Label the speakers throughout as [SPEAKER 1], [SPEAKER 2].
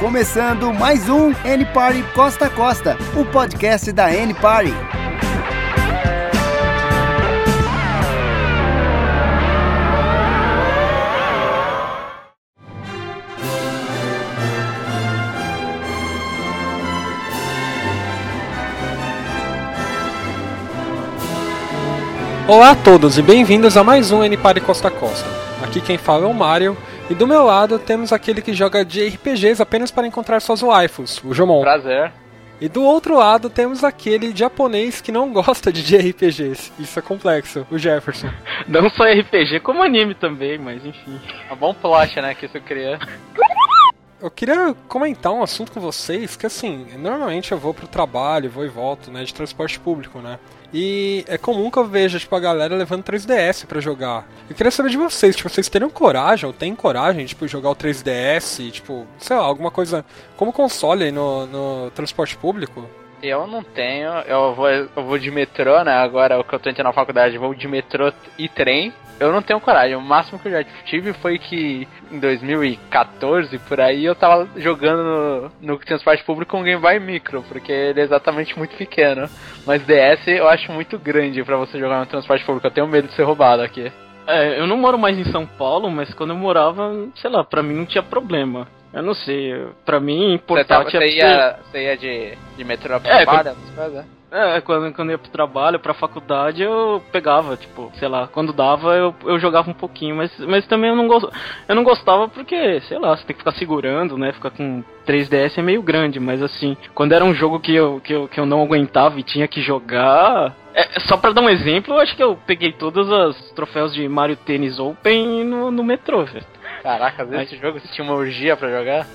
[SPEAKER 1] começando mais um N-Party Costa a Costa, o podcast da N-Party.
[SPEAKER 2] Olá a todos e bem-vindos a mais um N-Party Costa a Costa. Aqui quem fala é o Mario, e do meu lado temos aquele que joga de RPGs apenas para encontrar suas waifus, o Jomon.
[SPEAKER 3] Prazer.
[SPEAKER 2] E do outro lado temos aquele japonês que não gosta de JRPGs, isso é complexo, o Jefferson.
[SPEAKER 4] Não só RPG, como anime também, mas enfim.
[SPEAKER 3] É um bom plot, né, que isso cria.
[SPEAKER 2] Eu queria comentar um assunto com vocês, que assim, normalmente eu vou pro trabalho, vou e volto, né, de transporte público, né. E é comum que eu veja, tipo, a galera levando 3DS pra jogar. Eu queria saber de vocês, tipo, vocês teriam coragem, ou têm coragem, tipo, jogar o 3DS, tipo, sei lá, alguma coisa como console aí no transporte público?
[SPEAKER 3] Eu não tenho, eu vou de metrô, né, agora o que eu tô entrando na faculdade, eu vou de metrô e trem. Eu não tenho coragem, o máximo que eu já tive foi que em 2014, por aí, eu tava jogando no transporte público com um Game Boy Micro, porque ele é exatamente muito pequeno. Mas DS eu acho muito grande pra você jogar no transporte público, eu tenho medo de ser roubado aqui.
[SPEAKER 4] É, eu não moro mais em São Paulo, mas quando eu morava, sei lá, pra mim não tinha problema. Eu não sei, pra mim, portátil
[SPEAKER 3] Você ia de metrô pra trabalho, essas coisas?
[SPEAKER 4] Quando eu ia pro trabalho, pra faculdade, eu pegava, tipo, sei lá, quando dava eu jogava um pouquinho, mas também eu não gostava porque, sei lá, você tem que ficar segurando, né, ficar com 3DS é meio grande, mas assim, quando era um jogo que eu não aguentava e tinha que jogar... só pra dar um exemplo, eu acho que eu peguei todos os troféus de Mario Tennis Open no metrô, velho.
[SPEAKER 3] Caraca, às vezes esse jogo você tinha uma orgia pra jogar?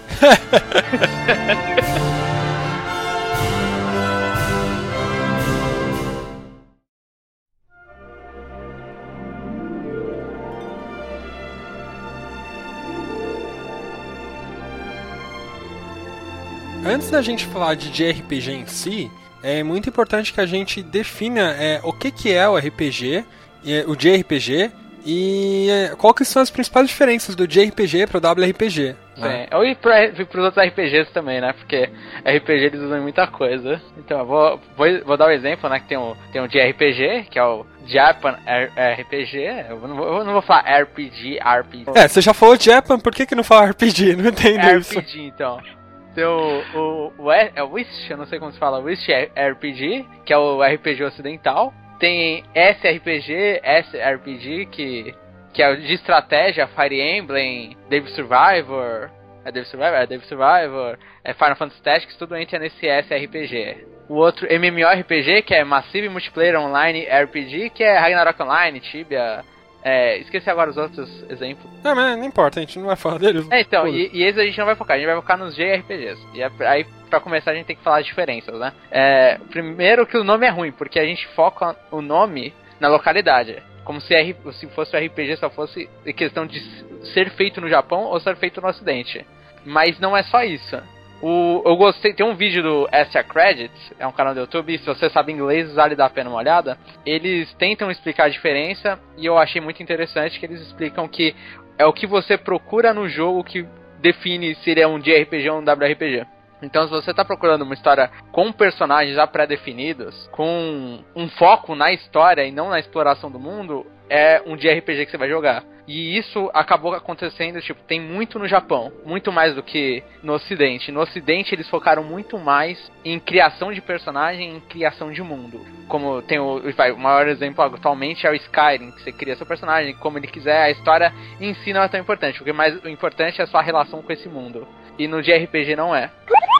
[SPEAKER 2] Antes da gente falar de JRPG em si, é muito importante que a gente defina o que é o RPG, o JRPG, e qual que são as principais diferenças do JRPG para o WRPG.
[SPEAKER 3] Sim, ou ir pros outros RPGs também, né? Porque RPG eles usam muita coisa. Então, eu vou dar um exemplo, né? Que tem um JRPG, que é o Japan RPG. Eu não vou falar RPG.
[SPEAKER 2] Você já falou Japan, por que não fala RPG? Não entendo isso.
[SPEAKER 3] RPG, então. Tem o Wish, eu não sei como se fala, Wish RPG, que é o RPG ocidental. Tem SRPG, que é o de estratégia, Fire Emblem, Devil Survivor, Final Fantasy Tactics, tudo entra nesse SRPG. O outro MMORPG, que é Massive Multiplayer Online RPG, que é Ragnarok Online, Tibia... esqueci agora os outros exemplos.
[SPEAKER 2] Não, mas não importa, a gente não vai falar deles.
[SPEAKER 3] Então, e esses a gente não vai focar, a gente vai focar nos JRPGs. E aí, pra começar, a gente tem que falar as diferenças, né? Primeiro que o nome é ruim, porque a gente foca o nome na localidade. Como se fosse o RPG só fosse questão de ser feito no Japão ou ser feito no Ocidente. Mas não é só isso. Eu gostei, tem um vídeo do Extra Credits, é um canal do YouTube, se você sabe inglês, vale dar a pena uma olhada. Eles tentam explicar a diferença e eu achei muito interessante que eles explicam que é o que você procura no jogo que define se ele é um JRPG ou um WRPG. Então, se você está procurando uma história com personagens já pré-definidos, com um foco na história e não na exploração do mundo, é um JRPG que você vai jogar. E isso acabou acontecendo, tipo, tem muito no Japão, muito mais do que no Ocidente. No Ocidente eles focaram muito mais em criação de personagem, em criação de mundo. Como tem o maior exemplo atualmente é o Skyrim, que você cria seu personagem como ele quiser, a história em si não é tão importante. O que mais importante é a sua relação com esse mundo. E no JRPG não é.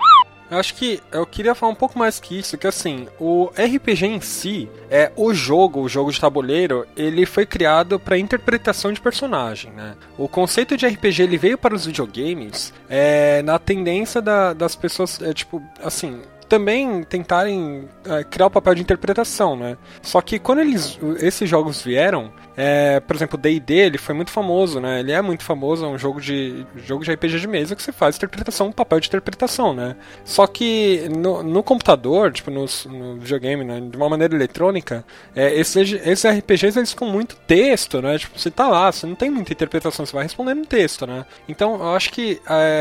[SPEAKER 2] Eu acho que eu queria falar um pouco mais que isso, que assim, o RPG em si, o jogo de tabuleiro, ele foi criado para interpretação de personagem, né? O conceito de RPG, ele veio para os videogames na tendência das pessoas, tipo, assim... também tentarem criar o papel de interpretação, né? Só que quando esses jogos vieram, por exemplo, o D&D, ele foi muito famoso, né? Ele é muito famoso, é um jogo de RPG de mesa que você faz interpretação, um papel de interpretação, né? Só que no computador, tipo, no videogame, né? De uma maneira eletrônica, esses RPGs, eles ficam muito texto, né? Tipo, você tá lá, você não tem muita interpretação, você vai respondendo texto, né? Então, eu acho que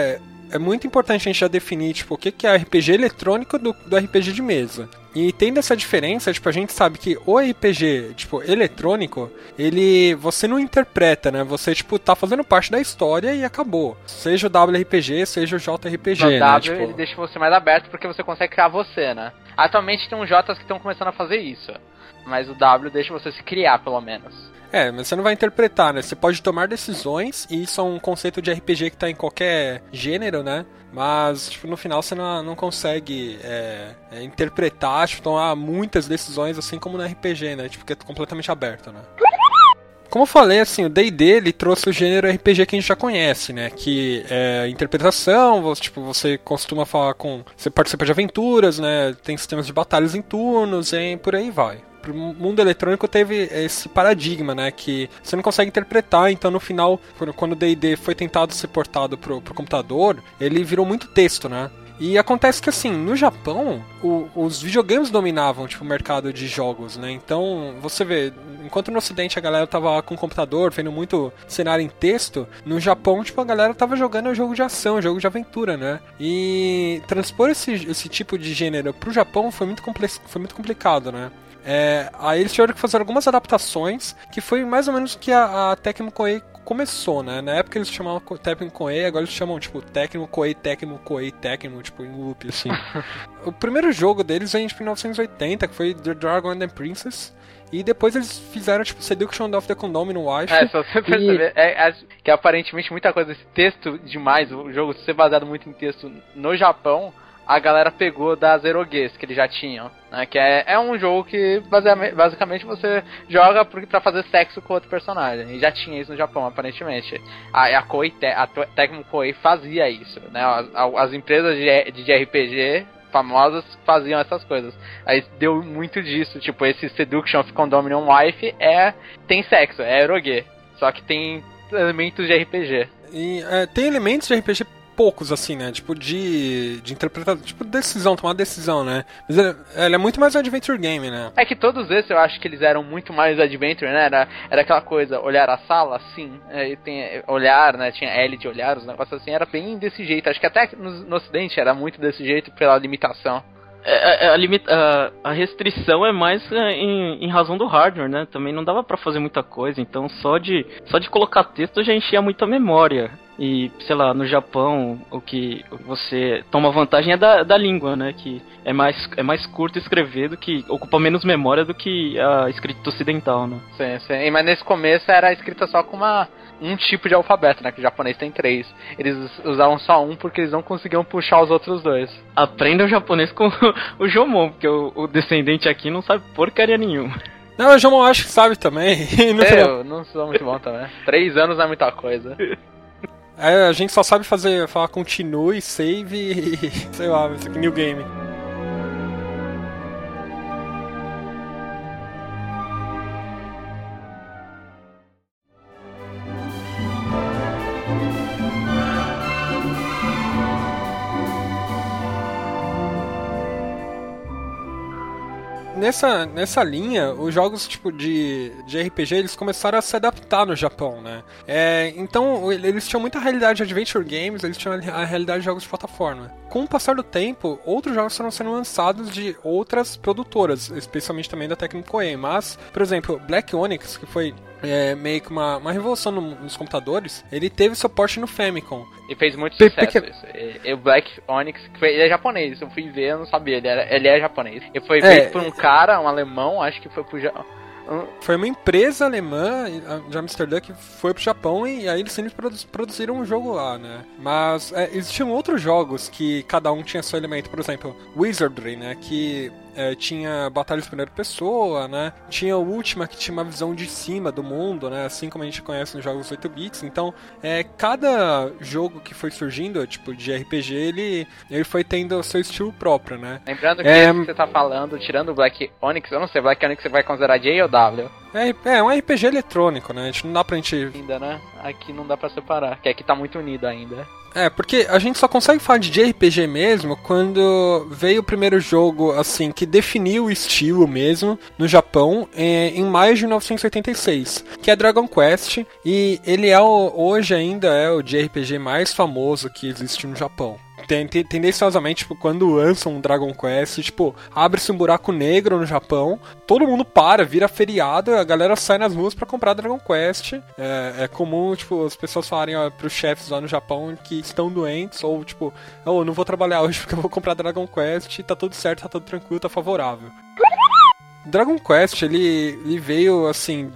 [SPEAKER 2] é muito importante a gente já definir, tipo, o que é RPG eletrônico do RPG de mesa. E tendo essa diferença, tipo, a gente sabe que o RPG, tipo, eletrônico, você não interpreta, né? Você, tipo, tá fazendo parte da história e acabou. Seja o WRPG, seja o JRPG,
[SPEAKER 3] o
[SPEAKER 2] né?
[SPEAKER 3] W,
[SPEAKER 2] tipo...
[SPEAKER 3] ele deixa você mais aberto porque você consegue criar você, né? Atualmente tem uns J's que estão começando a fazer isso. Mas o W deixa você se criar, pelo menos.
[SPEAKER 2] Mas você não vai interpretar, né? Você pode tomar decisões, e isso é um conceito de RPG que tá em qualquer gênero, né? Mas, tipo, no final você não consegue interpretar, tipo, tomar muitas decisões, assim como no RPG, né? Tipo, que é completamente aberto, né? Como eu falei, assim, o D&D, ele trouxe o gênero RPG que a gente já conhece, né? Que é interpretação, você costuma falar você participa de aventuras, né? Tem sistemas de batalhas em turnos, e por aí vai. O mundo eletrônico teve esse paradigma, né, que você não consegue interpretar, então no final, quando o D&D foi tentado ser portado pro computador, ele virou muito texto, né? E acontece que, assim, no Japão, os videogames dominavam, tipo, o mercado de jogos, né? Então, você vê, enquanto no Ocidente a galera tava com o computador, vendo muito cenário em texto, no Japão, tipo, a galera tava jogando jogo de ação, jogo de aventura, né? E transpor esse tipo de gênero pro Japão foi muito complicado, né? Aí eles tiveram que fazer algumas adaptações, que foi mais ou menos o que a Tecmo Koei começou, né? Na época eles chamavam Tecmo Koei, agora eles chamam, tipo, Tecmo Koei, tipo, em loop, assim. O primeiro jogo deles veio, tipo, em 1980, que foi The Dragon and the Princess, e depois eles fizeram, tipo, Seduction of the Condominium Wife.
[SPEAKER 3] Se você perceber, que aparentemente muita coisa, esse texto demais, o jogo ser baseado muito em texto no Japão, a galera pegou das erogues que eles já tinham, né? Que é um jogo que basicamente você joga pra fazer sexo com outro personagem. E já tinha isso no Japão, aparentemente. A Tecmo Koei fazia isso, né? As empresas de RPG famosas faziam essas coisas. Aí deu muito disso, tipo, esse Seduction of Condominium Wife tem sexo, é erogue. Só que tem elementos de RPG.
[SPEAKER 2] E tem elementos de RPG poucos, assim, né? Tipo, de interpretar, tipo, tomar decisão, né? Mas ele é muito mais um adventure game, né?
[SPEAKER 3] É que todos esses eu acho que eles eram muito mais adventure, né? Era aquela coisa, olhar a sala, sim. Tem olhar, né? Tinha L de olhar, os negócios assim, era bem desse jeito. Acho que até no Ocidente era muito desse jeito pela limitação.
[SPEAKER 4] A restrição é mais em razão do hardware, né? Também não dava pra fazer muita coisa, então só de colocar texto já enchia muita memória. E, sei lá, no Japão, o que você toma vantagem é da língua, né? Que é mais curto escrever do que... ocupa menos memória do que a escrita ocidental, né?
[SPEAKER 3] Sim. Mas nesse começo era escrita só com um tipo de alfabeto, né? Que o japonês tem 3. Eles usavam só um porque eles não conseguiam puxar os outros 2.
[SPEAKER 4] Aprenda o japonês com o Jomon, porque o descendente aqui não sabe porcaria nenhuma.
[SPEAKER 2] Não, o Jomon acho que sabe também.
[SPEAKER 3] Eu não sou muito bom também. 3 anos não é muita coisa.
[SPEAKER 2] A gente só sabe falar continue, save e sei lá, isso aqui, new game. Nessa linha, os jogos tipo de RPG, eles começaram a se adaptar no Japão, né? Então, eles tinham muita realidade de adventure games, eles tinham a realidade de jogos de plataforma. Com o passar do tempo, outros jogos foram sendo lançados de outras produtoras, especialmente também da Tecmo Koei. Mas, por exemplo, Black Onyx, que foi meio que uma revolução nos computadores, ele teve suporte no Famicom.
[SPEAKER 3] E fez muito sucesso isso. E o Black Onyx, ele é japonês, eu fui ver, eu não sabia, ele é japonês. Ele foi feito por um cara, um alemão, acho que foi pro Japão.
[SPEAKER 2] Foi uma empresa alemã de Amsterdã que foi pro Japão e aí eles sempre produziram um jogo lá, né? Mas existiam outros jogos que cada um tinha seu elemento, por exemplo, Wizardry, né? Que tinha batalhas de primeira pessoa, né? Tinha o Ultima, que tinha uma visão de cima do mundo, né? Assim como a gente conhece nos jogos 8 bits. Então, cada jogo que foi surgindo, tipo, de RPG, ele foi tendo o seu estilo próprio, né?
[SPEAKER 3] Lembrando que você tá falando, tirando o Black Onyx, eu não sei, Black Onyx você vai considerar J ou W?
[SPEAKER 2] É um RPG eletrônico, né? A gente não dá pra gente...
[SPEAKER 3] Ainda, né? Aqui não dá pra separar, que aqui tá muito unido ainda.
[SPEAKER 2] Porque a gente só consegue falar de JRPG mesmo quando veio o primeiro jogo, assim, que definiu o estilo mesmo no Japão em maio de 1986, que é Dragon Quest, e ele hoje ainda é o JRPG mais famoso que existe no Japão. Tendenciosamente, tipo, quando lançam um Dragon Quest, tipo, abre-se um buraco negro no Japão, todo mundo vira feriado, a galera sai nas ruas pra comprar Dragon Quest. É comum, tipo, as pessoas falarem pros chefes lá no Japão que estão doentes, ou tipo, eu não vou trabalhar hoje porque eu vou comprar Dragon Quest, tá tudo certo, tá tudo tranquilo, tá favorável. Dragon Quest, ele veio, assim,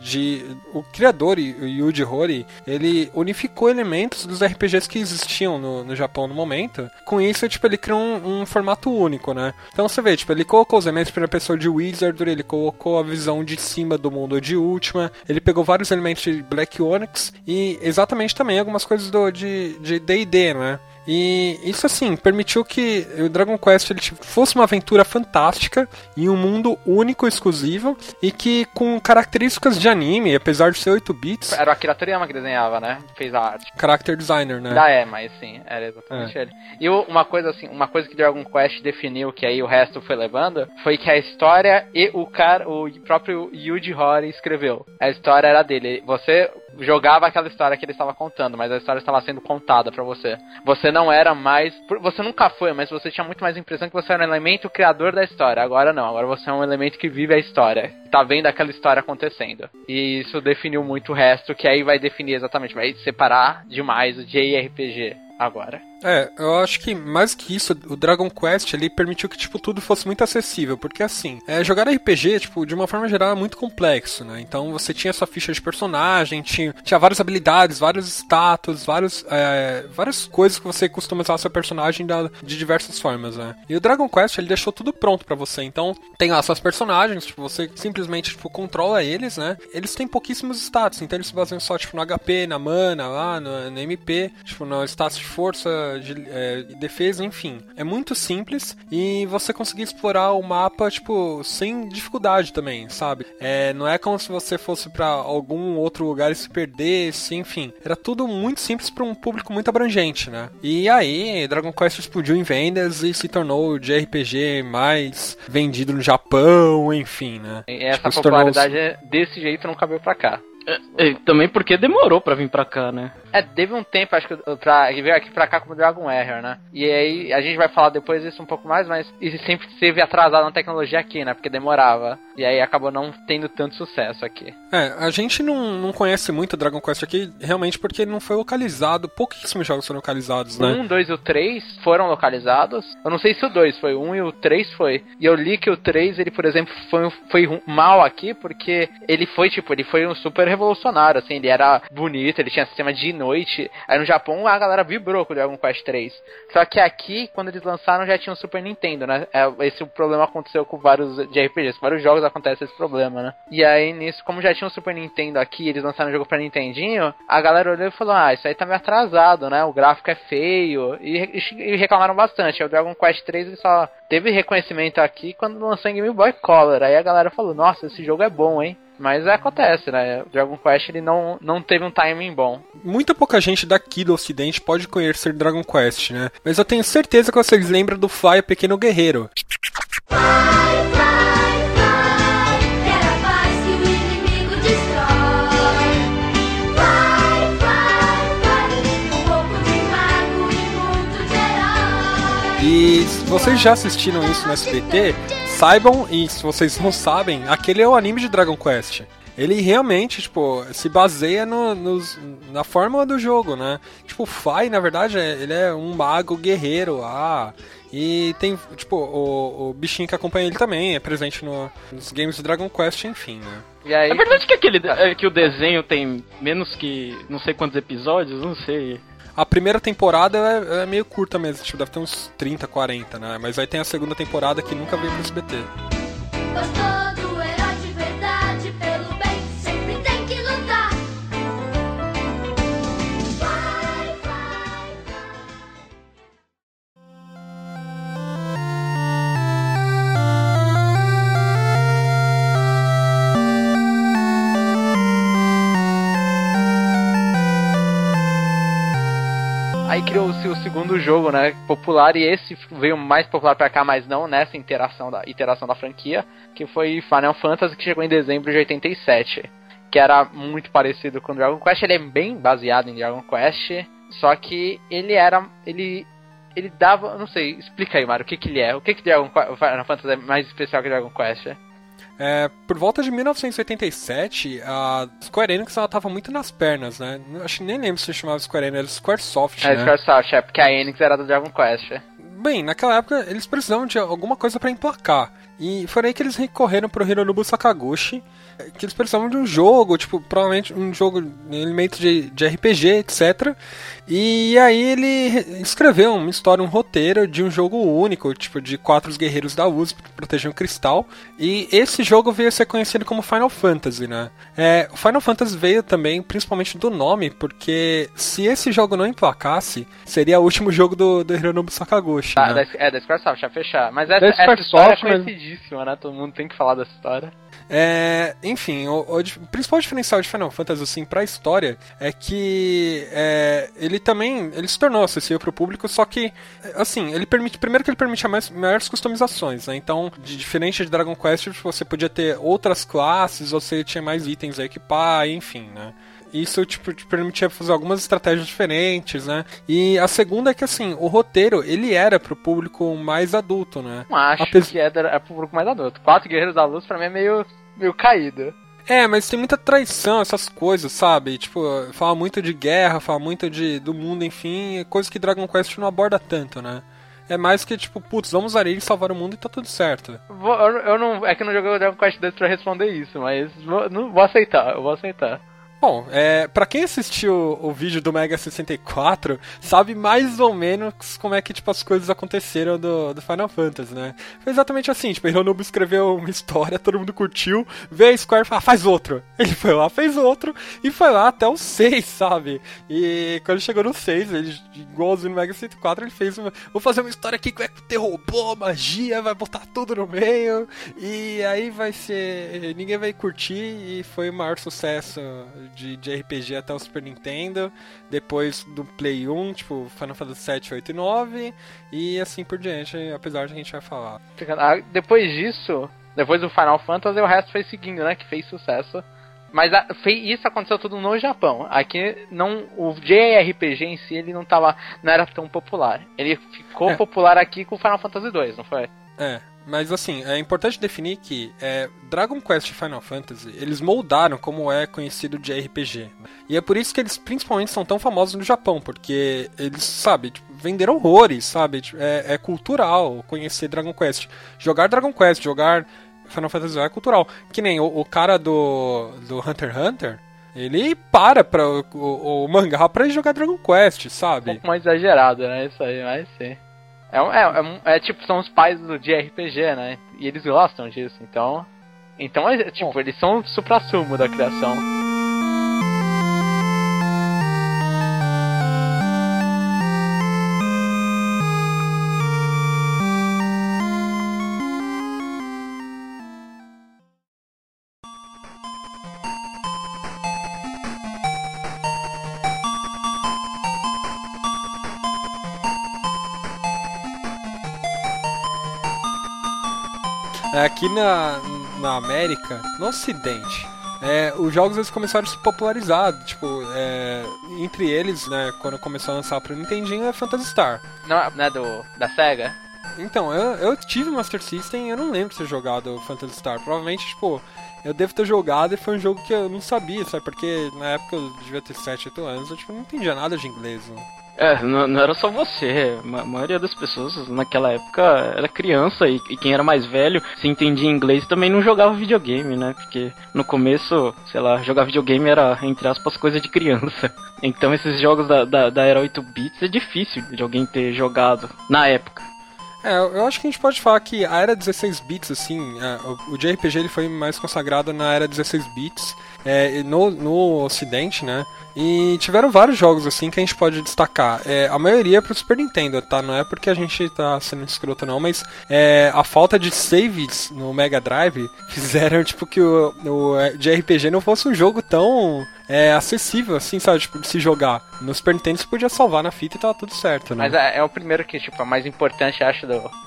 [SPEAKER 2] o criador, o Yuji Horii, ele unificou elementos dos RPGs que existiam no Japão no momento. Com isso, tipo, ele criou um formato único, né? Então você vê, tipo, ele colocou os elementos de primeira pessoa de Wizardry, ele colocou a visão de cima do mundo de Ultima, ele pegou vários elementos de Black Onyx e exatamente também algumas coisas de D&D, né? E isso, assim, permitiu que o Dragon Quest ele fosse uma aventura fantástica em um mundo único, exclusivo, e que com características de anime, apesar de ser 8 bits...
[SPEAKER 3] Era o Akira Toriyama que desenhava, né? Fez a arte.
[SPEAKER 2] Character designer, né?
[SPEAKER 3] Ainda mas sim, era exatamente ele. E uma coisa que Dragon Quest definiu, que aí o resto foi levando, foi que a história e o próprio Yuji Horii escreveu. A história era dele. Você jogava aquela história que ele estava contando, mas a história estava sendo contada pra você. Você não era mais... Você nunca foi, mas você tinha muito mais a impressão que você era um elemento criador da história. Agora não, agora você é um elemento que vive a história. Tá vendo aquela história acontecendo. E isso definiu muito o resto, que aí vai definir exatamente, vai separar demais o JRPG agora.
[SPEAKER 2] Eu acho que mais que isso, o Dragon Quest ele permitiu que tipo tudo fosse muito acessível, porque assim, jogar RPG, tipo, de uma forma geral é muito complexo, né? Então você tinha sua ficha de personagem, tinha várias habilidades, vários status, várias coisas que você customizava seu personagem de diversas formas, né? E o Dragon Quest ele deixou tudo pronto pra você. Então, tem lá seus personagens, tipo, você simplesmente tipo controla eles, né? Eles têm pouquíssimos status, então eles se baseiam só tipo no HP, na mana, lá no MP, tipo, no status de força, de defesa, enfim. É muito simples e você conseguir explorar o mapa, tipo, sem dificuldade também, sabe? Não é como se você fosse pra algum outro lugar e se perdesse, enfim. Era tudo muito simples pra um público muito abrangente, né? E aí, Dragon Quest explodiu em vendas e se tornou o JRPG mais vendido no Japão, enfim, né?
[SPEAKER 3] E essa popularidade desse jeito não cabeu pra cá.
[SPEAKER 4] Também porque demorou pra vir pra cá, né?
[SPEAKER 3] Teve um tempo, acho que que veio aqui pra cá como Dragon Error, né? E aí, a gente vai falar depois disso um pouco mais, mas ele sempre esteve atrasado na tecnologia aqui, né? Porque demorava. E aí acabou não tendo tanto sucesso aqui.
[SPEAKER 2] A gente não conhece muito Dragon Quest aqui, realmente porque ele não foi localizado. Pouquíssimos jogos foram localizados, né?
[SPEAKER 3] O 1, 2 e o 3 foram localizados. Eu não sei se o 2 foi, o 1 e o 3 foi. E eu li que o 3, ele, por exemplo, foi mal aqui, porque ele foi um super revolucionário, assim. Ele era bonito, ele tinha sistema de noite. Aí no Japão a galera vibrou com o Dragon Quest 3. Só que aqui, quando eles lançaram, já tinha um Super Nintendo, né? Esse problema aconteceu com vários JRPGs, com vários jogos acontece esse problema, né? E aí nisso, como já tinha um Super Nintendo aqui, eles lançaram um jogo pra Nintendinho, a galera olhou e falou, isso aí tá meio atrasado, né? O gráfico é feio. E reclamaram bastante. O Dragon Quest 3 ele só teve reconhecimento aqui quando lançou em Game Boy Color. Aí a galera falou, nossa, esse jogo é bom, hein? Mas acontece, né? O Dragon Quest ele não teve um timing bom.
[SPEAKER 2] Muita pouca gente daqui do ocidente pode conhecer Dragon Quest, né? Mas eu tenho certeza que vocês lembram do Fly, o Pequeno Guerreiro. E se vocês já assistiram isso no SBT, saibam, e se vocês não sabem, aquele é o anime de Dragon Quest. Ele realmente, tipo, se baseia na fórmula do jogo, né? Tipo, o Fai, na verdade, ele é um mago guerreiro lá. E tem, tipo, o bichinho que acompanha ele também, é presente nos games de Dragon Quest, enfim, né?
[SPEAKER 3] E aí...
[SPEAKER 4] É verdade que o desenho tem menos que não sei quantos episódios, não sei...
[SPEAKER 2] A primeira temporada é meio curta mesmo, tipo, deve ter uns 30, 40, né? Mas aí tem a segunda temporada que nunca veio pro SBT.
[SPEAKER 5] Gostou do herói de verdade, pelo bem sempre tem que lutar. Vai, vai, vai.
[SPEAKER 3] Aí criou-se o segundo jogo, né, popular, e esse veio mais popular pra cá, mas não nessa iteração da franquia, que foi Final Fantasy, que chegou em dezembro de 87, que era muito parecido com Dragon Quest. Ele é bem baseado em Dragon Quest, só que ele dava, não sei, explica aí, Mário, o que ele é, o que Final Fantasy é mais especial que Dragon Quest?
[SPEAKER 2] Por volta de 1987, a Square Enix ela tava muito nas pernas, né? Acho que nem lembro se chamava Square Enix, era Squaresoft, né?
[SPEAKER 3] Squaresoft, porque a Enix era do Dragon Quest.
[SPEAKER 2] Bem, naquela época eles precisavam de alguma coisa pra emplacar. E foi aí que eles recorreram pro Hironobu Sakaguchi, que eles precisavam de um jogo, tipo, provavelmente um jogo, elemento de RPG, etc. E aí ele escreveu uma história, um roteiro de um jogo único, tipo, de 4 guerreiros da USP que protegem o cristal. E esse jogo veio a ser conhecido como Final Fantasy, né? O Final Fantasy veio também, principalmente do nome, porque se esse jogo não emplacasse, seria o último jogo do Hironobu Sakaguchi, né?
[SPEAKER 3] Da Squaresoft, já fechar. Mas essa história é conhecidíssima, né? Todo mundo tem que falar dessa história.
[SPEAKER 2] Enfim, o principal diferencial de Final Fantasy, assim, pra história é que ele se tornou acessível pro público, só que, assim, ele permite maiores customizações, né? Então, diferente de Dragon Quest, você podia ter outras classes, você tinha mais itens a equipar, enfim, né? Isso, tipo, te permitia fazer algumas estratégias diferentes, né? E a segunda é que, assim, o roteiro, ele era pro público mais adulto, né?
[SPEAKER 3] Não acho que é pro público mais adulto. 4 Guerreiros da Luz, pra mim, é meio caído.
[SPEAKER 2] Mas tem muita traição, essas coisas, sabe? Tipo, fala muito de guerra, fala muito do mundo, enfim, coisa que Dragon Quest não aborda tanto, né? É mais que, tipo, putz, vamos usar ele e salvar o mundo e tá tudo certo.
[SPEAKER 3] É que eu não joguei o Dragon Quest 2 pra responder isso, mas eu vou aceitar.
[SPEAKER 2] Bom, pra quem assistiu o vídeo do Mega 64, sabe mais ou menos como é que, tipo, as coisas aconteceram do Final Fantasy, né? Foi exatamente assim, tipo, Hironobu escreveu uma história, todo mundo curtiu, veio a Square e falou, faz outro. Ele foi lá, fez outro, e foi lá até o 6, sabe? E quando chegou no 6, ele, igualzinho no Mega 64, ele fez vou fazer uma história aqui que vai ter robô, magia, vai botar tudo no meio, e aí vai ser... ninguém vai curtir, e foi o maior sucesso de RPG até o Super Nintendo, depois do Play 1, tipo Final Fantasy 7, 8 e 9, e assim por diante, apesar de a gente vai falar.
[SPEAKER 3] Depois disso, depois do Final Fantasy, o resto foi seguindo, né, que fez sucesso. Mas isso aconteceu tudo no Japão. Aqui, o JRPG em si, ele não era tão popular. Ele ficou popular aqui com o Final Fantasy 2, não foi?
[SPEAKER 2] Mas assim, é importante definir que Dragon Quest e Final Fantasy, eles moldaram como é conhecido de RPG. E é por isso que eles principalmente são tão famosos no Japão, porque eles, sabe, tipo, venderam horrores, sabe? É cultural conhecer Dragon Quest. Jogar Dragon Quest, jogar Final Fantasy é cultural. Que nem o cara do Hunter x Hunter, ele para o mangá pra ir jogar Dragon Quest, sabe?
[SPEAKER 3] Um pouco mais exagerado, né? Isso aí, mas sim. Tipo, são os pais de RPG, né? E eles gostam disso, então tipo, eles são o suprassumo da criação.
[SPEAKER 2] Aqui na América, no Ocidente, os jogos eles começaram a se popularizar, tipo, entre eles, né, quando começou a lançar pro Nintendinho, é Phantasy Star.
[SPEAKER 3] Não é da SEGA?
[SPEAKER 2] Então, eu tive Master System e eu não lembro de ter jogado Phantasy Star. Provavelmente, tipo, eu devo ter jogado e foi um jogo que eu não sabia, sabe? Porque na época eu devia ter 7, 8 anos, eu tipo, não entendia nada de inglês, né?
[SPEAKER 4] Não era só você, a maioria das pessoas naquela época era criança e quem era mais velho, se entendia inglês, também não jogava videogame, né? Porque no começo, sei lá, jogar videogame era, entre aspas, coisa de criança. Então esses jogos da era 8 bits é difícil de alguém ter jogado na época.
[SPEAKER 2] Eu acho que a gente pode falar que a era 16 bits, assim, o JRPG ele foi mais consagrado na era 16 bits, no Ocidente, né? E tiveram vários jogos assim que a gente pode destacar. A maioria é pro Super Nintendo, tá? Não é porque a gente tá sendo escroto não, mas a falta de saves no Mega Drive fizeram tipo que o de RPG não fosse um jogo tão acessível assim, sabe? Tipo, de se jogar. No Super Nintendo você podia salvar na fita e tava tudo certo, né?
[SPEAKER 3] Mas é o primeiro que, tipo, é mais importante, acho,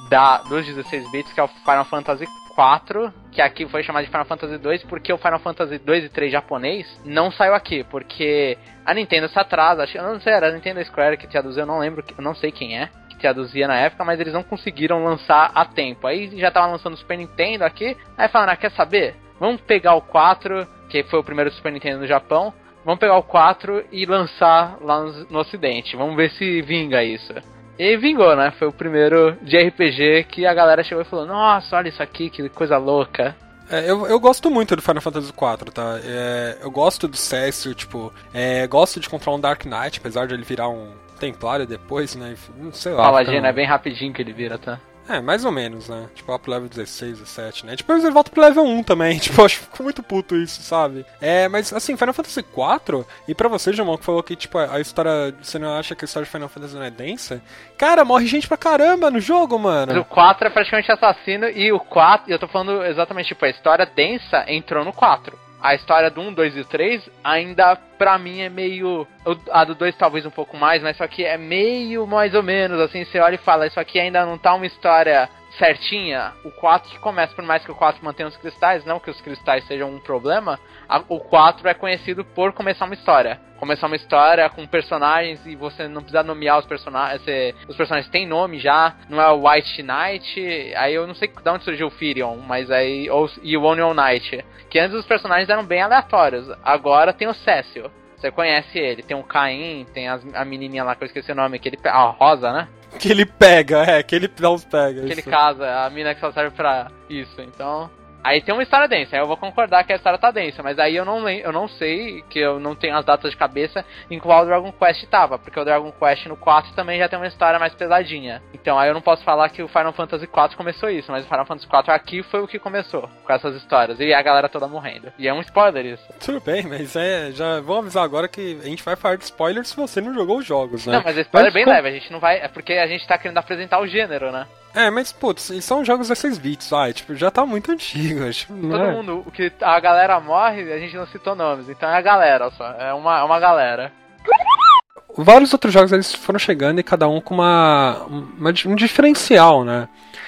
[SPEAKER 3] dos 16 bits, que é o Final Fantasy 4, que aqui foi chamado de Final Fantasy 2, porque o Final Fantasy 2 e 3 japonês não saiu aqui, porque a Nintendo se atrasa, acho, eu não sei, era a Nintendo Square que traduziu, eu não lembro, eu não sei quem é, que traduzia na época, mas eles não conseguiram lançar a tempo. Aí já tava lançando o Super Nintendo aqui, aí falaram, quer saber? Vamos pegar o 4, que foi o primeiro Super Nintendo no Japão, vamos pegar o 4 e lançar lá no Ocidente, vamos ver se vinga isso. E vingou, né? Foi o primeiro de RPG que a galera chegou e falou, nossa, olha isso aqui, que coisa louca.
[SPEAKER 2] Eu gosto muito do Final Fantasy IV, tá? Eu gosto do Cécio, tipo, gosto de controlar um Dark Knight, apesar de ele virar um Templário depois, né? Não sei lá.
[SPEAKER 3] Paladino, é bem rapidinho que ele vira, tá?
[SPEAKER 2] Mais ou menos, né? Tipo, lá pro level 16, 17, né? Depois ele volta pro level 1 também. Tipo, eu acho que ficou muito puto isso, sabe? Mas, assim, Final Fantasy IV, e pra você, Jamon, que falou que, tipo, a história... Você não acha que a história de Final Fantasy não é densa? Cara, morre gente pra caramba no jogo, mano.
[SPEAKER 3] Mas o 4 é praticamente assassino, e o 4... Eu tô falando exatamente, tipo, a história densa entrou no 4. A história do 1, 2 e 3 ainda, pra mim, é meio... A do 2 talvez um pouco mais, mas só que é meio mais ou menos, assim, você olha e fala, isso aqui ainda não tá uma história certinha. O 4 que começa, por mais que o 4 mantenha os cristais, não que os cristais sejam um problema, o 4 é conhecido por começar uma história. Começar uma história com personagens e você não precisa nomear os personagens. Os personagens têm nome já, não é o White Knight. Aí eu não sei de onde surgiu o Firion, mas aí. E o Onion Knight. Que antes os personagens eram bem aleatórios. Agora tem o Cécio. Você conhece ele. Tem o Caim, tem a menininha lá que eu esqueci o nome, a Rosa, né?
[SPEAKER 2] Que ele pega, que ele não pega.
[SPEAKER 3] Que ele casa, a mina que só serve pra isso, então... Aí tem uma história densa, aí eu vou concordar que a história tá densa, mas aí eu não sei, que eu não tenho as datas de cabeça em qual o Dragon Quest tava, porque o Dragon Quest no 4 também já tem uma história mais pesadinha. Então aí eu não posso falar que o Final Fantasy 4 começou isso, mas o Final Fantasy 4 aqui foi o que começou, com essas histórias, e a galera toda morrendo. E é um spoiler isso.
[SPEAKER 2] Tudo bem, mas já vou avisar agora que a gente vai falar de spoilers se você não jogou os jogos, né?
[SPEAKER 3] Não, mas spoiler é bem leve, a gente não vai, é porque a gente tá querendo apresentar o gênero, né?
[SPEAKER 2] Mas, putz, são jogos 16 bits, tipo, já tá muito antigo, acho.
[SPEAKER 3] Todo mundo, o que a galera morre, a gente não citou nomes, então é a galera só, é uma galera.
[SPEAKER 2] Vários outros jogos, eles foram chegando e cada um com um diferencial, né?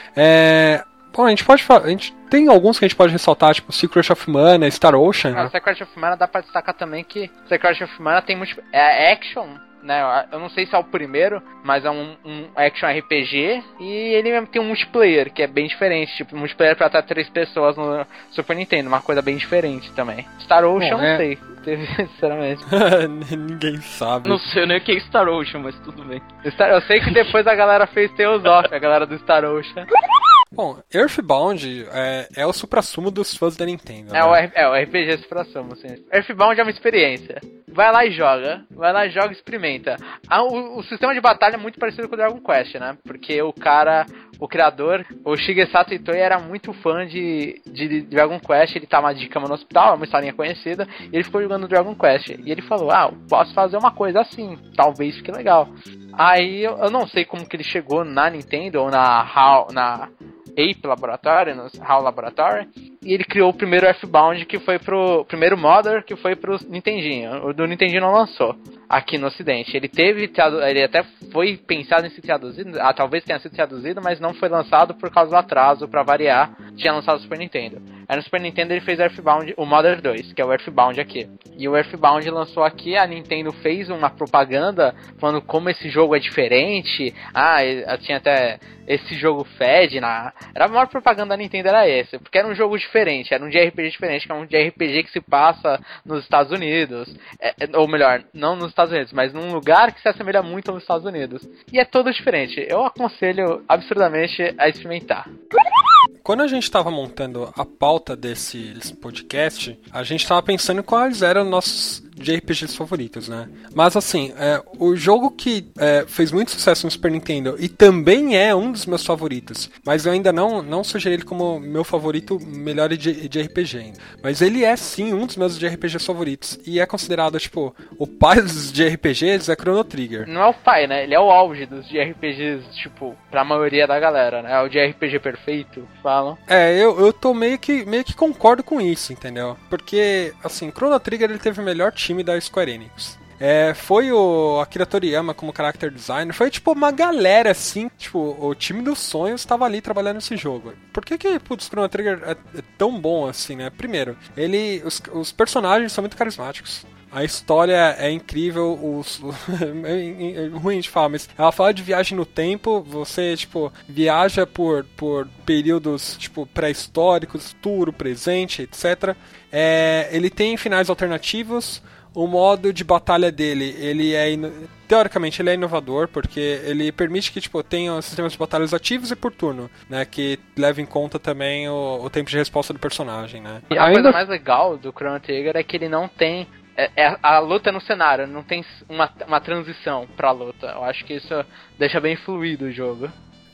[SPEAKER 2] Bom, a gente tem alguns que a gente pode ressaltar, tipo Secret of Mana, Star Ocean.
[SPEAKER 3] Secret of Mana dá pra destacar também que Secret of Mana tem action, né? Eu não sei se é o primeiro, mas é um action RPG e ele mesmo tem um multiplayer que é bem diferente, tipo multiplayer pra até 3 pessoas no Super Nintendo, uma coisa bem diferente também. Star Ocean, não sei, sinceramente.
[SPEAKER 2] Ninguém sabe.
[SPEAKER 4] Não sei nem o que é Star Ocean, mas tudo bem.
[SPEAKER 3] Eu sei que depois a galera fez Tales of, a galera do Star Ocean.
[SPEAKER 2] Bom, Earthbound é o suprassumo dos fãs da Nintendo.
[SPEAKER 3] Né? O RPG suprassumo, assim. Earthbound é uma experiência. Vai lá e joga e experimenta. O sistema de batalha é muito parecido com o Dragon Quest, né? Porque o criador, o Shigesato Itoi, era muito fã de Dragon Quest. Ele tava de cama no hospital, é uma historinha conhecida, e ele ficou jogando Dragon Quest. E ele falou, eu posso fazer uma coisa assim, talvez fique legal. Aí eu não sei como que ele chegou na Nintendo ou na Ape Laboratory, no HAL Laboratory, e ele criou o primeiro Earthbound, que foi pro primeiro Modder, que foi pro Nintendinho. O do Nintendinho não lançou aqui no Ocidente. Ele até foi pensado em ser traduzido, talvez tenha sido traduzido, mas não foi lançado por causa do atraso, pra variar. Tinha lançado o Super Nintendo. Aí no Super Nintendo ele fez Earthbound, o Modder 2, que é o Earthbound aqui. E o Earthbound lançou aqui, a Nintendo fez uma propaganda falando como esse jogo é diferente. Tinha até esse jogo fede Era a maior propaganda da Nintendo, era esse, porque era um jogo diferente, era um JRPG diferente, que é um JRPG que se passa nos Estados Unidos, ou melhor, não nos Estados Unidos, mas num lugar que se assemelha muito aos Estados Unidos. E é todo diferente, eu aconselho absurdamente a experimentar.
[SPEAKER 2] Quando a gente estava montando a pauta desse podcast, a gente estava pensando quais eram nossos de RPGs favoritos, né? Mas assim, o jogo que fez muito sucesso no Super Nintendo e também é um dos meus favoritos, mas eu ainda não sugeri ele como meu favorito melhor de RPG ainda. Mas ele é sim um dos meus de RPGs favoritos e é considerado, tipo, o pai dos de RPGs é Chrono Trigger.
[SPEAKER 3] Não é o pai, né? Ele é o auge dos de RPGs, tipo, pra maioria da galera, né? É o de RPG perfeito, falam.
[SPEAKER 2] Eu tô meio que concordo com isso, entendeu? Porque, assim, Chrono Trigger ele teve o melhor time da Square Enix. Foi o Akira Toriyama como character designer, foi tipo uma galera assim, tipo, o time dos sonhos estava ali trabalhando nesse jogo. Por que putz, Chrono Trigger é tão bom assim, né? Primeiro, os personagens são muito carismáticos. A história é incrível, é ruim de falar, mas ela fala de viagem no tempo, você, tipo, viaja por períodos, tipo, pré-históricos, futuro, presente, etc. Ele tem finais alternativos, o modo de batalha dele, teoricamente, ele é inovador, porque ele permite que, tipo, tenha sistemas de batalhas ativos e por turno, né, que leva em conta também o tempo de resposta do personagem, né.
[SPEAKER 3] E a coisa mais legal do Chrono Trigger é que ele não tem... a luta no cenário, não tem uma transição pra luta. Eu acho que isso deixa bem fluido o jogo.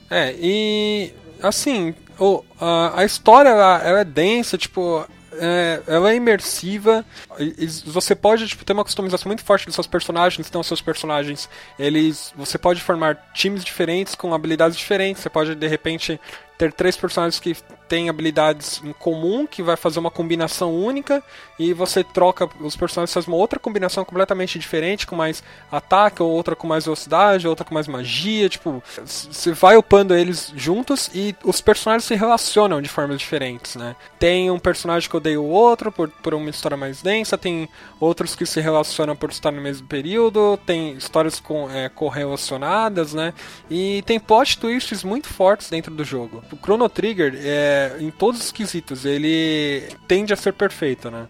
[SPEAKER 2] E assim, a história ela é densa, tipo, ela é imersiva. Você pode, tipo, ter uma customização muito forte dos seus personagens. Então, os seus personagens, você pode formar times diferentes com habilidades diferentes. Você pode, de repente, ter 3 personagens que têm habilidades em comum, que vai fazer uma combinação única, e você troca os personagens, faz uma outra combinação completamente diferente, com mais ataque, ou outra com mais velocidade, outra com mais magia, tipo, você vai upando eles juntos, e os personagens se relacionam de formas diferentes, né? Tem um personagem que odeia o outro, por uma história mais densa, tem outros que se relacionam por estar no mesmo período, tem histórias correlacionadas, né? E tem plot twists muito fortes dentro do jogo. O Chrono Trigger, em todos os quesitos, ele tende a ser perfeito, né?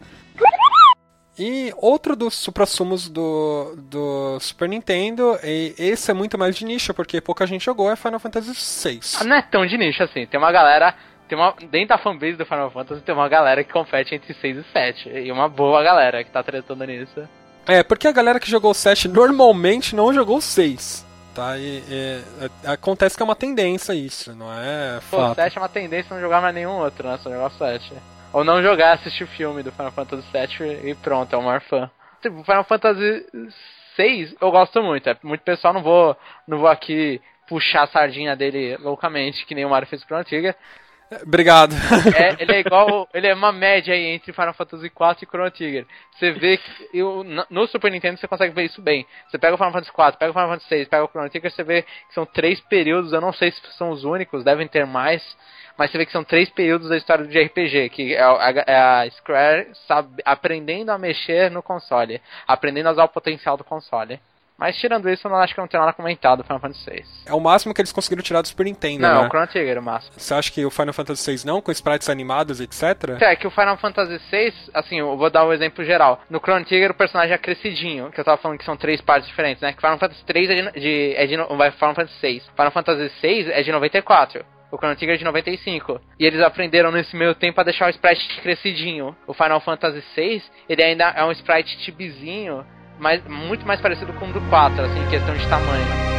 [SPEAKER 2] E outro dos suprassumos do Super Nintendo, e esse é muito mais de nicho, porque pouca gente jogou, é Final Fantasy VI.
[SPEAKER 3] Não é tão de nicho assim, tem uma galera... dentro da fanbase do Final Fantasy tem uma galera que compete entre 6 e 7, e uma boa galera que tá tretando nisso.
[SPEAKER 2] Porque a galera que jogou o 7 normalmente não jogou o 6. Tá, acontece que é uma tendência isso, não é fato.
[SPEAKER 3] O 7 é uma tendência não jogar mais nenhum outro, né? Só jogar o 7. Ou não jogar, assistir o filme do Final Fantasy 7 e pronto, é o maior fã. Tipo, Final Fantasy 6 eu gosto muito. Muito pessoal, não vou aqui puxar a sardinha dele loucamente, que nem o Mario fez com o Chrono Trigger.
[SPEAKER 2] Obrigado.
[SPEAKER 3] Ele é igual, ele é uma média aí entre Final Fantasy 4 e Chrono Trigger. Você vê que no Super Nintendo você consegue ver isso bem. Você pega o Final Fantasy 4, pega o Final Fantasy 6, pega o Chrono Trigger, você vê que são 3 períodos, eu não sei se são os únicos, devem ter mais, mas você vê que são 3 períodos da história de RPG, que é a Square aprendendo a mexer no console, aprendendo a usar o potencial do console. Mas tirando isso, eu acho que não tem nada comentado do Final Fantasy VI.
[SPEAKER 2] É o máximo que eles conseguiram tirar do Super Nintendo,
[SPEAKER 3] não,
[SPEAKER 2] né?
[SPEAKER 3] o Chrono Trigger é o máximo.
[SPEAKER 2] Você acha que o Final Fantasy VI não, com sprites animados, etc?
[SPEAKER 3] Que o Final Fantasy VI, assim, eu vou dar um exemplo geral. No Chrono Trigger o personagem é crescidinho, que eu tava falando que são 3 partes diferentes, né? Que Final Fantasy 3 Final Fantasy 6. Final Fantasy 6 é de 94. O Chrono Trigger é de 95. E eles aprenderam nesse meio tempo a deixar o sprite crescidinho. O Final Fantasy 6, ele ainda é um sprite tibizinho, mas muito mais parecido com o do 4, assim, em questão de tamanho.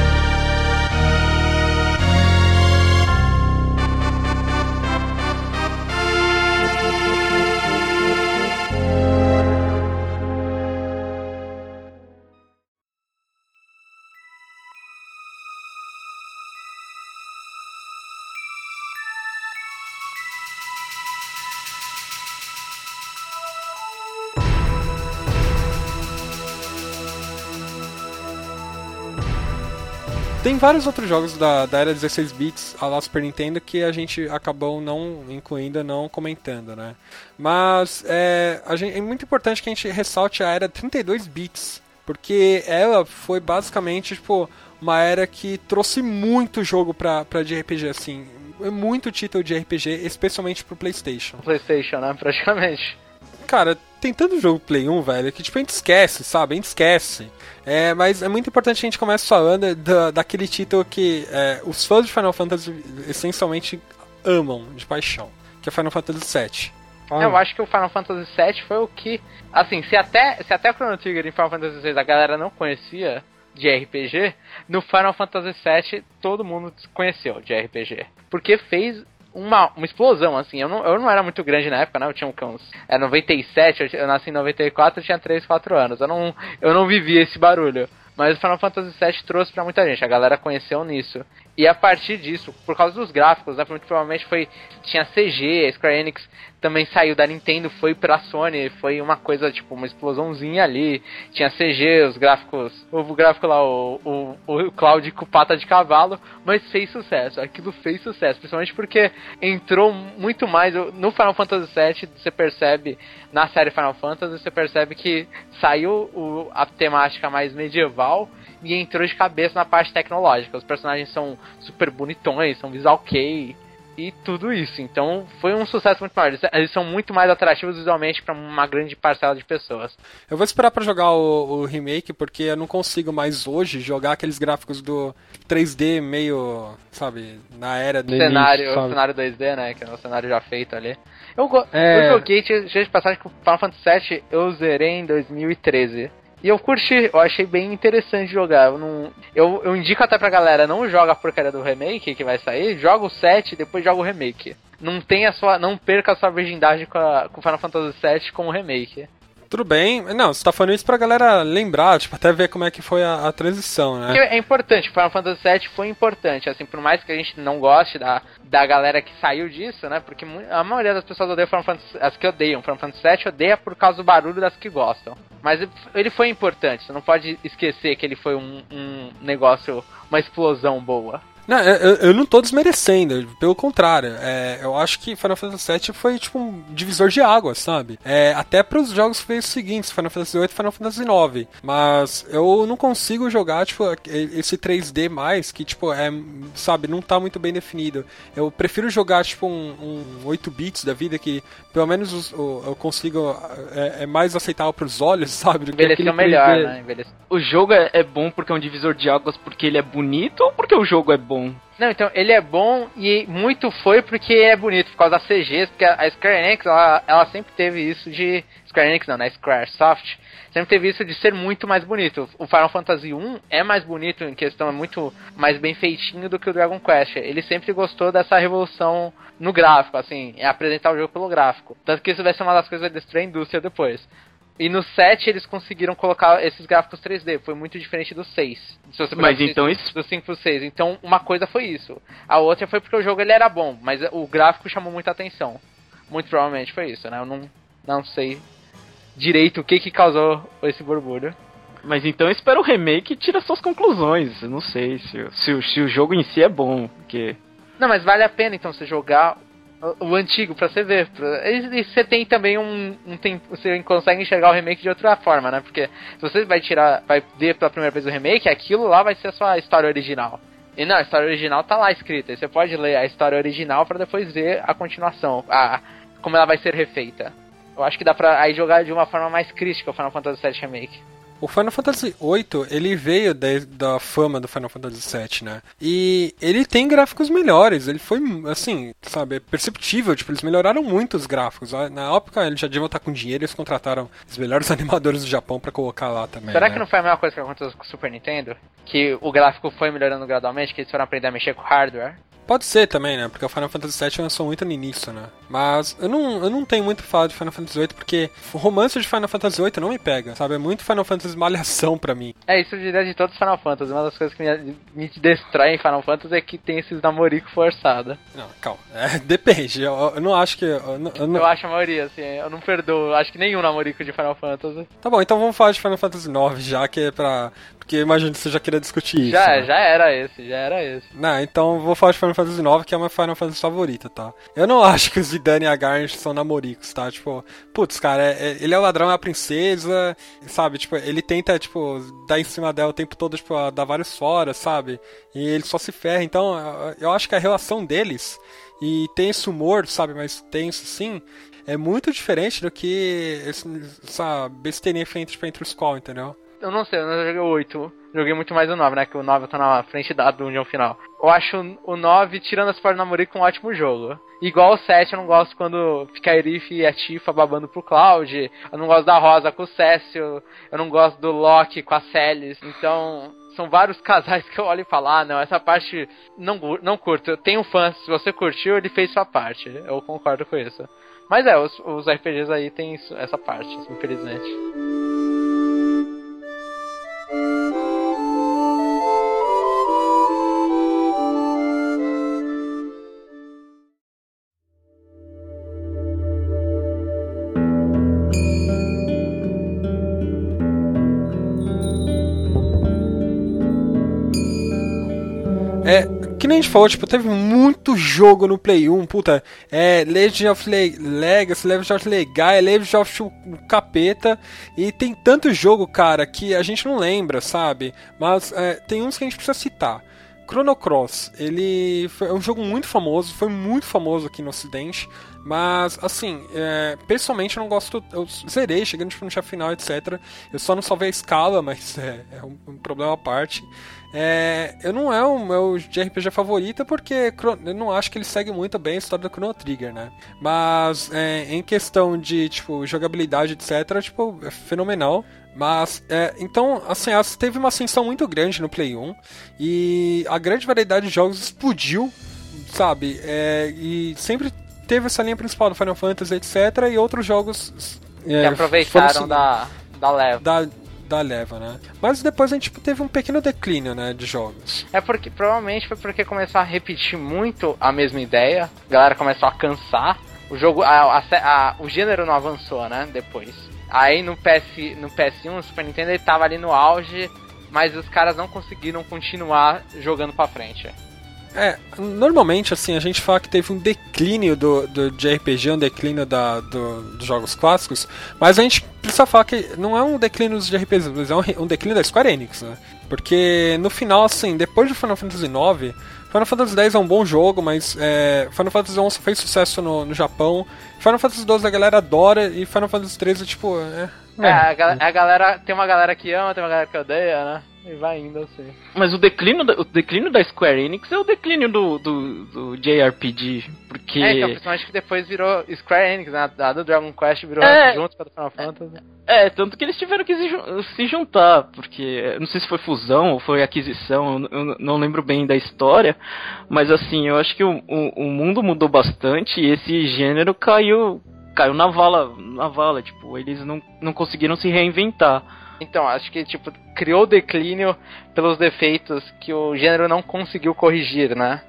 [SPEAKER 2] Tem vários outros jogos da era 16 bits a lá Super Nintendo que a gente acabou não incluindo, não comentando, né? Mas é muito importante que a gente ressalte a era 32 bits, porque ela foi basicamente, tipo, uma era que trouxe muito jogo pra de RPG, assim, muito título de RPG, especialmente pro PlayStation.
[SPEAKER 3] PlayStation, né? Praticamente.
[SPEAKER 2] Cara, tem tanto jogo Play 1, velho, que tipo, a gente esquece, sabe? A gente esquece. Mas é muito importante que a gente comece falando daquele título que os fãs de Final Fantasy essencialmente amam de paixão, que é Final Fantasy VII.
[SPEAKER 3] Eu acho que o Final Fantasy VII foi o que... Assim, se até o Chrono Trigger em Final Fantasy VI a galera não conhecia de RPG, no Final Fantasy VII todo mundo conheceu de RPG. Porque fez uma explosão, assim. Eu não era muito grande na época, né? Eu tinha uns... Era 97, eu nasci em 94, eu tinha 3, 4 anos. Eu não vivi esse barulho. Mas o Final Fantasy VII trouxe pra muita gente, a galera conheceu nisso. E a partir disso, por causa dos gráficos, né, muito provavelmente tinha CG, a Square Enix também saiu da Nintendo, foi pra Sony, foi uma coisa, tipo, uma explosãozinha ali. Tinha CG, os gráficos, o gráfico lá, o Cloud com pata de cavalo, mas fez sucesso, aquilo fez sucesso, principalmente porque entrou muito mais, no Final Fantasy VII, você percebe, na série Final Fantasy, você percebe que saiu a temática mais medieval, e entrou de cabeça na parte tecnológica. Os personagens são super bonitões, são visual kei e tudo isso. Então foi um sucesso muito maior. Eles são muito mais atrativos visualmente para uma grande parcela de pessoas.
[SPEAKER 2] Eu vou esperar pra jogar o remake, porque eu não consigo mais hoje jogar aqueles gráficos do 3D meio, sabe, na era do
[SPEAKER 3] cenário 2D, né, que é um cenário já feito ali. Eu joguei, de passagem, com o Final Fantasy VII eu zerei em 2013. E eu curti, eu achei bem interessante jogar. Eu indico até pra galera, não joga a porcaria do remake que vai sair, joga o 7 e depois joga o remake. Não perca a sua virgindade com o Final Fantasy VII com o remake.
[SPEAKER 2] Tudo bem. Não, você tá falando isso pra galera lembrar, tipo, até ver como é que foi a transição, né?
[SPEAKER 3] É importante, o Final Fantasy VII foi importante, assim, por mais que a gente não goste da galera que saiu disso, né, porque a maioria das pessoas odeia Final Fantasy, as que odeiam Final Fantasy VII odeia por causa do barulho das que gostam. Mas ele foi importante, você não pode esquecer que ele foi um negócio, uma explosão boa.
[SPEAKER 2] Não, eu não tô desmerecendo, pelo contrário. Eu acho que Final Fantasy VII foi tipo um divisor de águas, sabe? Até pros jogos que veio os seguintes, Final Fantasy VIII e Final Fantasy IX. Mas eu não consigo jogar, tipo, esse 3D mais, que, tipo, sabe, não tá muito bem definido. Eu prefiro jogar, tipo, um 8 bits da vida, que pelo menos eu consigo... É mais aceitável pros olhos, sabe? Do que
[SPEAKER 3] envelheceu melhor, né?
[SPEAKER 4] O jogo é bom porque é um divisor de águas porque ele é bonito ou porque o jogo é bom?
[SPEAKER 3] Não, então, ele é bom e muito foi porque é bonito, por causa das CGs, porque a Square Enix, ela sempre teve isso de... Square Enix não, né? Squaresoft sempre teve isso de ser muito mais bonito. O Final Fantasy 1 é mais bonito em questão, é muito mais bem feitinho do que o Dragon Quest. Ele sempre gostou dessa revolução no gráfico, assim, apresentar o jogo pelo gráfico. Tanto que isso vai ser uma das coisas que vai destruir a indústria depois. E no 7 eles conseguiram colocar esses gráficos 3D, foi muito diferente do 6. Se você
[SPEAKER 4] mas então isso...
[SPEAKER 3] Do 5 pro 6. Então uma coisa foi isso. A outra foi porque o jogo ele era bom, mas o gráfico chamou muita atenção. Muito provavelmente foi isso, né? Eu não sei direito o que causou esse borbulho.
[SPEAKER 4] Mas então espera o remake e tira suas conclusões. Eu não sei se o jogo em si é bom, porque...
[SPEAKER 3] Não, mas vale a pena então você jogar o antigo pra você ver. E você tem também você consegue enxergar o remake de outra forma, né? Porque se você vai ver pela primeira vez o remake, aquilo lá vai ser a sua história original. E não, a história original tá lá escrita. E você pode ler a história original pra depois ver a continuação, como ela vai ser refeita. Eu acho que dá pra aí jogar de uma forma mais crítica o Final Fantasy VII Remake.
[SPEAKER 2] O Final Fantasy VIII, ele veio da fama do Final Fantasy VII, né? E ele tem gráficos melhores, ele foi, assim, sabe, perceptível, tipo, eles melhoraram muito os gráficos. Na época, eles já deviam estar com dinheiro, eles contrataram os melhores animadores do Japão pra colocar lá também.
[SPEAKER 3] Será
[SPEAKER 2] né?
[SPEAKER 3] que não foi a mesma coisa que aconteceu com o Super Nintendo? Que o gráfico foi melhorando gradualmente, que eles foram aprender a mexer com hardware?
[SPEAKER 2] Pode ser também, né? Porque o Final Fantasy VII lançou muito no início, né? Mas eu não tenho muito pra falar de Final Fantasy VIII, porque o romance de Final Fantasy VIII não me pega, sabe? É muito Final Fantasy malhação pra mim.
[SPEAKER 3] Isso eu diria de todos os Final Fantasy. Uma das coisas que me distrai em Final Fantasy é que tem esses namorico forçado.
[SPEAKER 2] Não, calma. Depende. Eu não acho que... Eu
[SPEAKER 3] acho a maioria, assim. Eu não perdoo. Acho que nenhum namorico de Final Fantasy.
[SPEAKER 2] Tá bom, então vamos falar de Final Fantasy IX, já que é pra... Porque eu imagino que você já queria discutir isso.
[SPEAKER 3] Já era esse.
[SPEAKER 2] Não, então vou falar de Final Fantasy IX, que é a minha Final Fantasy favorita, tá? Eu não acho que o Zidane e a Garnet são namoricos, tá? Tipo, putz, cara, ele é o ladrão e a princesa, sabe? Tipo, ele tenta, tipo, dar em cima dela o tempo todo, tipo, dar vários fora, sabe? E ele só se ferra. Então, eu acho que a relação deles, e tem esse humor, sabe? Mas tenso, sim, é muito diferente do que essa besteirinha frente entre os qual, entendeu?
[SPEAKER 3] Eu não sei, eu não joguei o 8. Joguei muito mais o 9, né? Que o 9 tá na frente da dungeon final. eu acho o 9, tirando as Super Namorico, um ótimo jogo. Igual o 7, eu não gosto quando fica a Aerith e a Tifa babando pro Cloud. Eu não gosto da Rosa com o Cécio. Eu não gosto do Loki com a Celis. Então, são vários casais que eu olho e falo, não, essa parte não curto. Eu tenho fãs, se você curtiu, ele fez sua parte. Eu concordo com isso. Mas os RPGs aí tem essa parte, infelizmente.
[SPEAKER 2] Que nem a gente falou, tipo, teve muito jogo no Play 1, puta, Legend of Legacy, Legend of Legaia, Legend of Capeta, e tem tanto jogo, cara, que a gente não lembra, sabe? Mas tem uns que a gente precisa citar. Chrono Cross, ele é um jogo muito famoso, foi muito famoso aqui no Ocidente, mas, assim, pessoalmente eu não gosto, eu zerei, chegando no chefe final, etc. Eu só não salvei a escala, mas é um problema à parte. Eu não é o meu JRPG favorito porque eu não acho que ele segue muito bem a história do Chrono Trigger, né? Mas em questão de tipo, jogabilidade, etc., tipo, é fenomenal. Mas, então, assim, teve uma ascensão muito grande no Play 1 e a grande variedade de jogos explodiu, sabe? E sempre teve essa linha principal do Final Fantasy, etc., e outros jogos
[SPEAKER 3] que aproveitaram da leva.
[SPEAKER 2] Da leva, né? Mas depois a gente teve um pequeno declínio, né, de jogos.
[SPEAKER 3] Provavelmente foi porque começou a repetir muito a mesma ideia, a galera começou a cansar, o jogo, o gênero não avançou, né, depois. Aí no PS1, o Super Nintendo, ele tava ali no auge, mas os caras não conseguiram continuar jogando pra frente.
[SPEAKER 2] Normalmente, assim, a gente fala que teve um declínio do JRPG, um declínio dos jogos clássicos, mas a gente precisa falar que não é um declínio dos JRPGs, mas é um declínio da Square Enix, né? Porque no final, assim, depois de Final Fantasy IX, Final Fantasy X é um bom jogo, mas Final Fantasy XI fez sucesso no Japão, Final Fantasy XII a galera adora, e Final Fantasy XIII, tipo...
[SPEAKER 3] a galera, tem uma galera que ama, tem uma galera que odeia, né? E vai indo assim.
[SPEAKER 4] Mas o declínio da Square Enix é o declínio do JRPG, porque...
[SPEAKER 3] então, principalmente que depois virou Square Enix, né? A do Dragon Quest virou junto com a do Final Fantasy.
[SPEAKER 4] Tanto que eles tiveram que se juntar, porque não sei se foi fusão ou foi aquisição, eu não lembro bem da história, mas assim, eu acho que o mundo mudou bastante e esse gênero caiu na vala, tipo, eles não conseguiram se reinventar.
[SPEAKER 3] Então, acho que, tipo, criou declínio pelos defeitos que o gênero não conseguiu corrigir, né?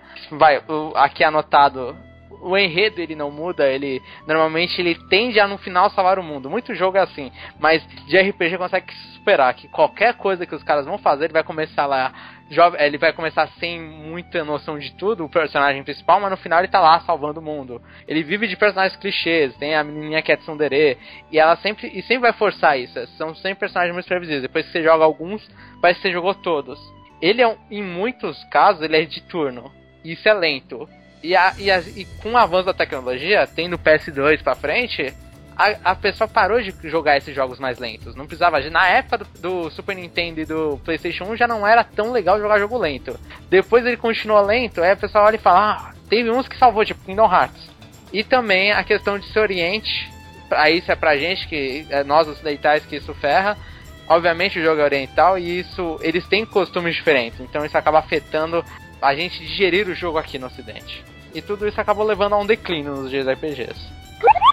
[SPEAKER 3] Aqui anotado, o enredo ele não muda, normalmente ele tende a no final salvar o mundo. Muito jogo é assim, mas de RPG consegue superar, que qualquer coisa que os caras vão fazer, ele vai começar lá, ele vai começar sem muita noção de tudo, o personagem principal, mas no final ele tá lá salvando o mundo. Ele vive de personagens clichês, tem a menininha que é tsundere, e ela sempre vai forçar isso, são sempre personagens muito previsíveis. Depois que você joga alguns, parece que você jogou todos. Ele em muitos casos, ele é de turno, e isso é lento. E com o avanço da tecnologia, tendo PS2 pra frente, a pessoa parou de jogar esses jogos mais lentos. Não precisava. Na época do Super Nintendo e do PlayStation 1 já não era tão legal jogar jogo lento. Depois ele continua lento, aí a pessoa olha e fala, teve uns que salvou, tipo Kingdom Hearts. E também a questão de ser Oriente, aí isso é pra gente, que nós ocidentais que isso ferra. Obviamente o jogo é oriental e isso, eles têm costumes diferentes, então isso acaba afetando a gente digerir o jogo aqui no Ocidente. E tudo isso acabou levando a um declínio nos JRPGs.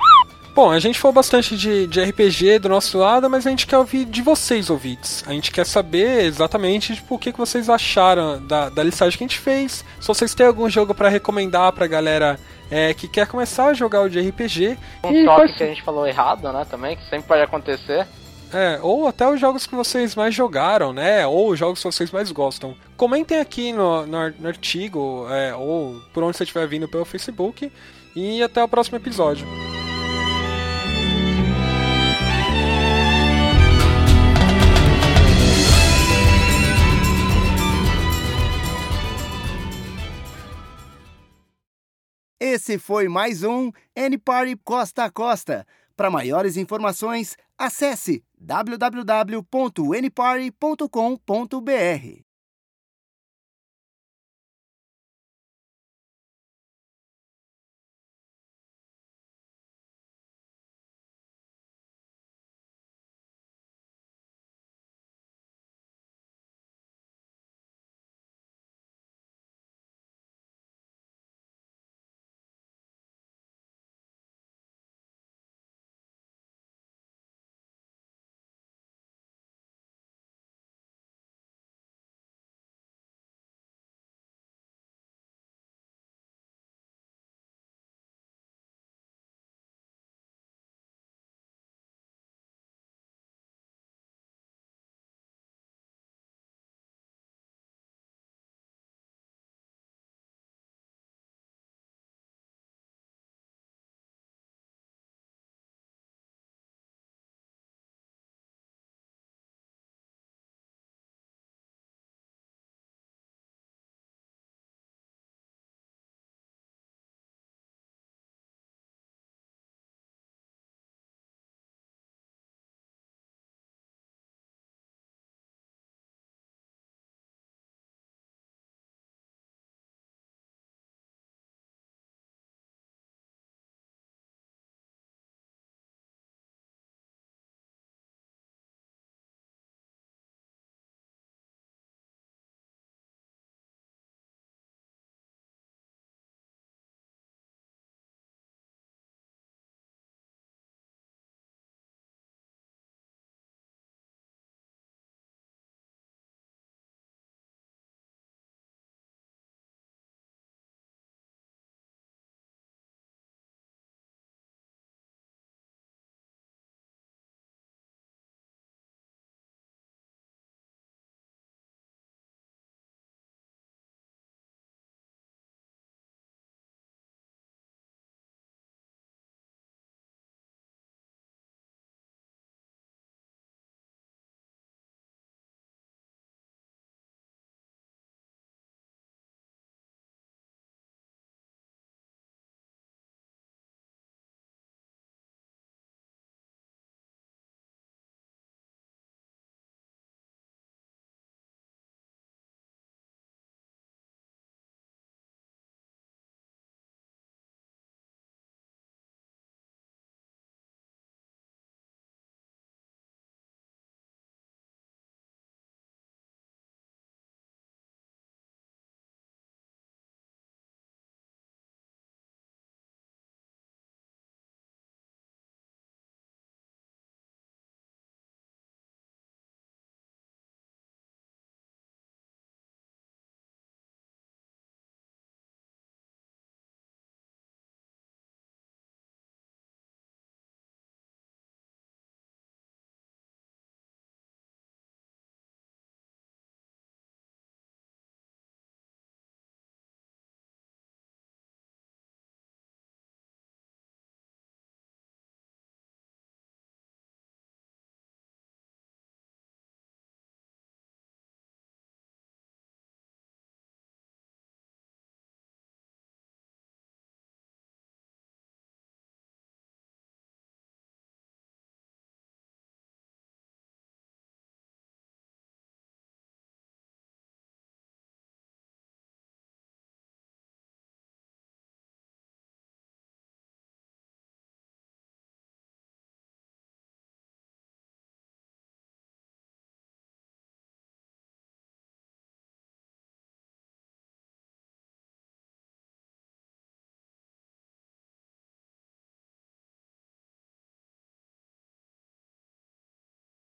[SPEAKER 2] Bom, a gente falou bastante de RPG do nosso lado, mas a gente quer ouvir de vocês, ouvintes. A gente quer saber exatamente tipo, o que vocês acharam da listagem que a gente fez. Se vocês têm algum jogo pra recomendar pra galera que quer começar a jogar o de RPG.
[SPEAKER 3] Um toque que a gente falou errado, né, também, que sempre pode acontecer.
[SPEAKER 2] Ou até os jogos que vocês mais jogaram, né? Ou os jogos que vocês mais gostam. Comentem aqui no artigo, ou por onde você estiver vindo pelo Facebook. E até o próximo episódio.
[SPEAKER 1] Esse foi mais um N-Party Costa a Costa. Para maiores informações, acesse www.nparty.com.br.